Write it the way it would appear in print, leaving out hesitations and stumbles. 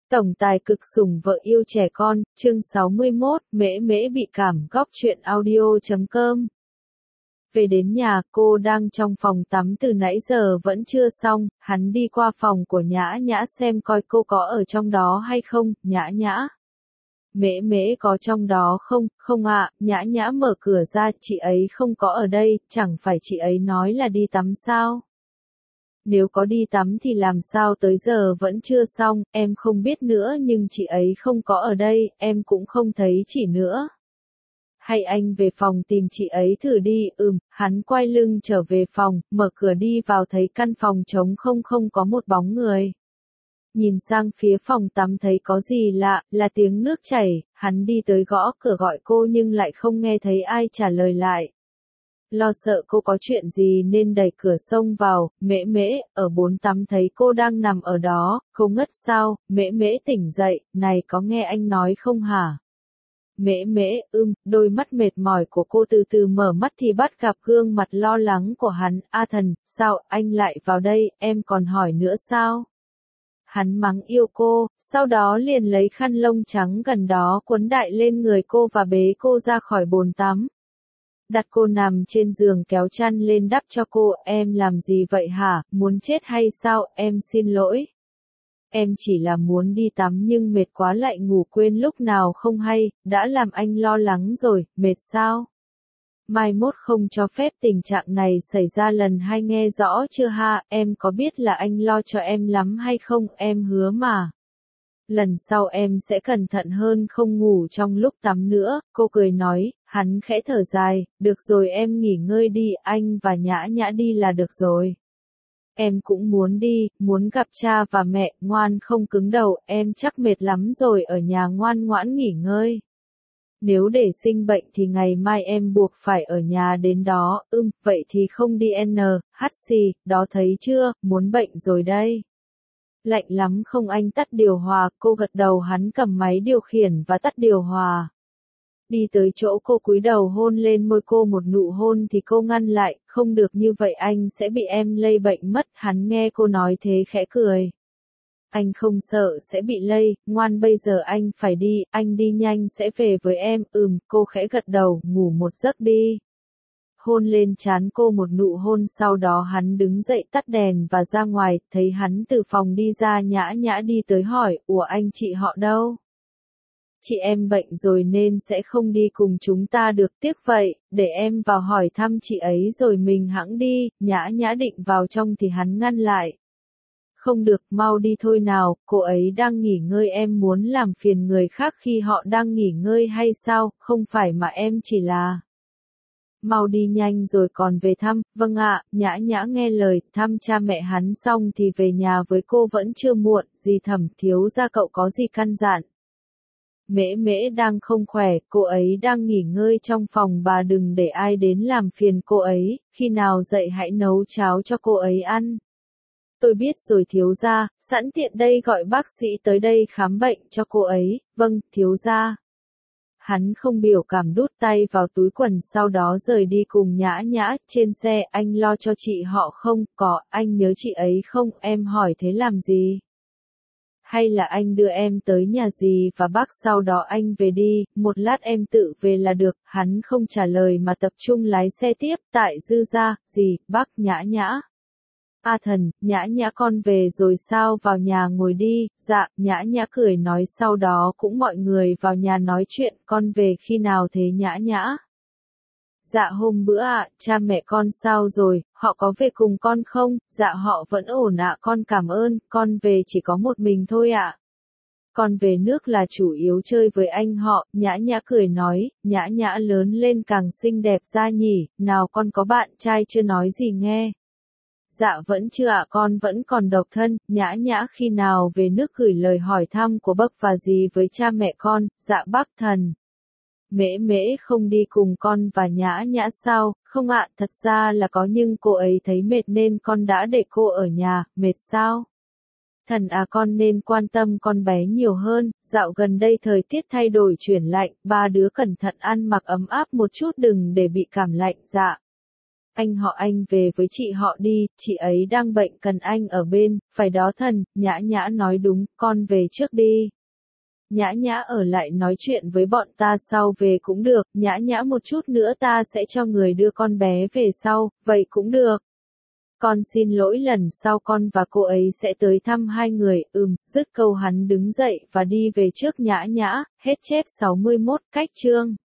Tổng tài cực sủng vợ yêu trẻ con, chương 61, mễ mễ bị cảm. Góc truyện audio.com. Về đến nhà, cô đang trong phòng tắm từ nãy giờ vẫn chưa xong, hắn đi qua phòng của Nhã Nhã xem coi cô có ở trong đó hay không. Nhã Nhã, mễ mễ có trong đó không? Không ạ. Nhã Nhã mở cửa ra, chị ấy không có ở đây, chẳng phải chị ấy nói là đi tắm sao? Nếu có đi tắm thì làm sao tới giờ vẫn chưa xong, em không biết nữa, nhưng chị ấy không có ở đây, em cũng không thấy chị nữa. Hay anh về phòng tìm chị ấy thử đi. Hắn quay lưng trở về phòng, mở cửa đi vào thấy căn phòng trống không, không có một bóng người. Nhìn sang phía phòng tắm thấy có gì lạ, là tiếng nước chảy, hắn đi tới gõ cửa gọi cô nhưng lại không nghe thấy ai trả lời lại. Lo sợ cô có chuyện gì nên đẩy cửa xông vào. Mễ mễ, ở bồn tắm thấy cô đang nằm ở đó, cô ngất sao? Mễ mễ tỉnh dậy, này có nghe anh nói không hả? Mễ mễ, đôi mắt mệt mỏi của cô từ từ mở mắt thì bắt gặp gương mặt lo lắng của hắn. A Thần, sao anh lại vào đây, em còn hỏi nữa sao? Hắn mắng yêu cô, sau đó liền lấy khăn lông trắng gần đó quấn đại lên người cô và bế cô ra khỏi bồn tắm. Đặt cô nằm trên giường kéo chăn lên đắp cho cô. Em làm gì vậy hả, muốn chết hay sao? Em xin lỗi. Em chỉ là muốn đi tắm nhưng mệt quá lại ngủ quên lúc nào không hay, đã làm anh lo lắng rồi. Mệt sao? Mai mốt không cho phép tình trạng này xảy ra lần hai, nghe rõ chưa ha? Em có biết là anh lo cho em lắm hay không? Em hứa mà. Lần sau em sẽ cẩn thận hơn, không ngủ trong lúc tắm nữa. Cô cười nói. Hắn khẽ thở dài. Được rồi, em nghỉ ngơi đi, anh và Nhã Nhã đi là được rồi. Em cũng muốn đi, muốn gặp cha và mẹ. Ngoan không cứng đầu, em chắc mệt lắm rồi, ở nhà ngoan ngoãn nghỉ ngơi. Nếu để sinh bệnh thì ngày mai em buộc phải ở nhà đến đó. Vậy thì không đi NHC, đó thấy chưa, muốn bệnh rồi đây. Lạnh lắm không anh tắt điều hòa? Cô gật đầu. Hắn cầm máy điều khiển và tắt điều hòa. Đi tới chỗ cô cúi đầu hôn lên môi cô một nụ hôn thì cô ngăn lại. Không được như vậy, anh sẽ bị em lây bệnh mất. Hắn nghe cô nói thế khẽ cười. Anh không sợ sẽ bị lây, ngoan bây giờ anh phải đi, anh đi nhanh sẽ về với em. Cô khẽ gật đầu. Ngủ một giấc đi. Hôn lên trán cô một nụ hôn, sau đó hắn đứng dậy tắt đèn và ra ngoài. Thấy hắn từ phòng đi ra, Nhã Nhã đi tới hỏi. Ủa anh chị họ đâu? Chị em bệnh rồi nên sẽ không đi cùng chúng ta được, tiếc vậy, để em vào hỏi thăm chị ấy rồi mình hẵng đi. Nhã Nhã định vào trong thì hắn ngăn lại. Không được, mau đi thôi nào, cô ấy đang nghỉ ngơi, em muốn làm phiền người khác khi họ đang nghỉ ngơi hay sao? Không phải mà em chỉ là... Mau đi nhanh rồi còn về thăm. Vâng ạ. Nhã Nhã nghe lời, thăm cha mẹ hắn xong thì về nhà với cô vẫn chưa muộn. Dì Thẩm, thiếu gia cậu có gì căn dặn? Mễ mễ đang không khỏe, cô ấy đang nghỉ ngơi trong phòng, bà đừng để ai đến làm phiền cô ấy, khi nào dậy hãy nấu cháo cho cô ấy ăn. Tôi biết rồi thiếu gia, sẵn tiện đây gọi bác sĩ tới đây khám bệnh cho cô ấy. Vâng, thiếu gia. Hắn không biểu cảm đút tay vào túi quần, sau đó rời đi cùng Nhã Nhã. Trên xe, anh lo cho chị họ không? Có, anh nhớ chị ấy không? Em hỏi thế làm gì? Hay là anh đưa em tới nhà dì và bác sau đó anh về đi, một lát em tự về là được. Hắn không trả lời mà tập trung lái xe tiếp. Tại Dư gia, dì, bác, Nhã Nhã. A Thần, Nhã Nhã con về rồi sao, vào nhà ngồi đi. Dạ, Nhã Nhã cười nói, sau đó cũng mọi người vào nhà nói chuyện. Con về khi nào thế Nhã Nhã? Dạ hôm bữa ạ. Cha mẹ con sao rồi, họ có về cùng con không? Dạ họ vẫn ổn ạ, con cảm ơn. Con về chỉ có một mình thôi ạ. Con về nước là chủ yếu chơi với anh họ. Nhã Nhã cười nói. Nhã Nhã lớn lên càng xinh đẹp ra nhỉ. Nào con có bạn trai chưa, nói gì nghe? Dạ vẫn chưa ạ, con vẫn còn độc thân. Nhã Nhã khi nào về nước gửi lời hỏi thăm của bác và dì với cha mẹ con. Dạ bác Thần. Mễ mễ không đi cùng con và Nhã Nhã sao? Không ạ, thật ra là có nhưng cô ấy thấy mệt nên con đã để cô ở nhà. Mệt sao? Thần à, con nên quan tâm con bé nhiều hơn. Dạo gần đây thời tiết thay đổi chuyển lạnh, ba đứa cẩn thận ăn mặc ấm áp một chút, đừng để bị cảm lạnh. Dạ. Anh họ anh về với chị họ đi, chị ấy đang bệnh cần anh ở bên, phải đó Thần, Nhã Nhã nói đúng, con về trước đi. Nhã Nhã ở lại nói chuyện với bọn ta sau về cũng được, Nhã Nhã một chút nữa ta sẽ cho người đưa con bé về sau, vậy cũng được. Con xin lỗi lần sau con và cô ấy sẽ tới thăm hai người, dứt câu hắn đứng dậy và đi về trước Nhã Nhã, hết chép 61, cách chương.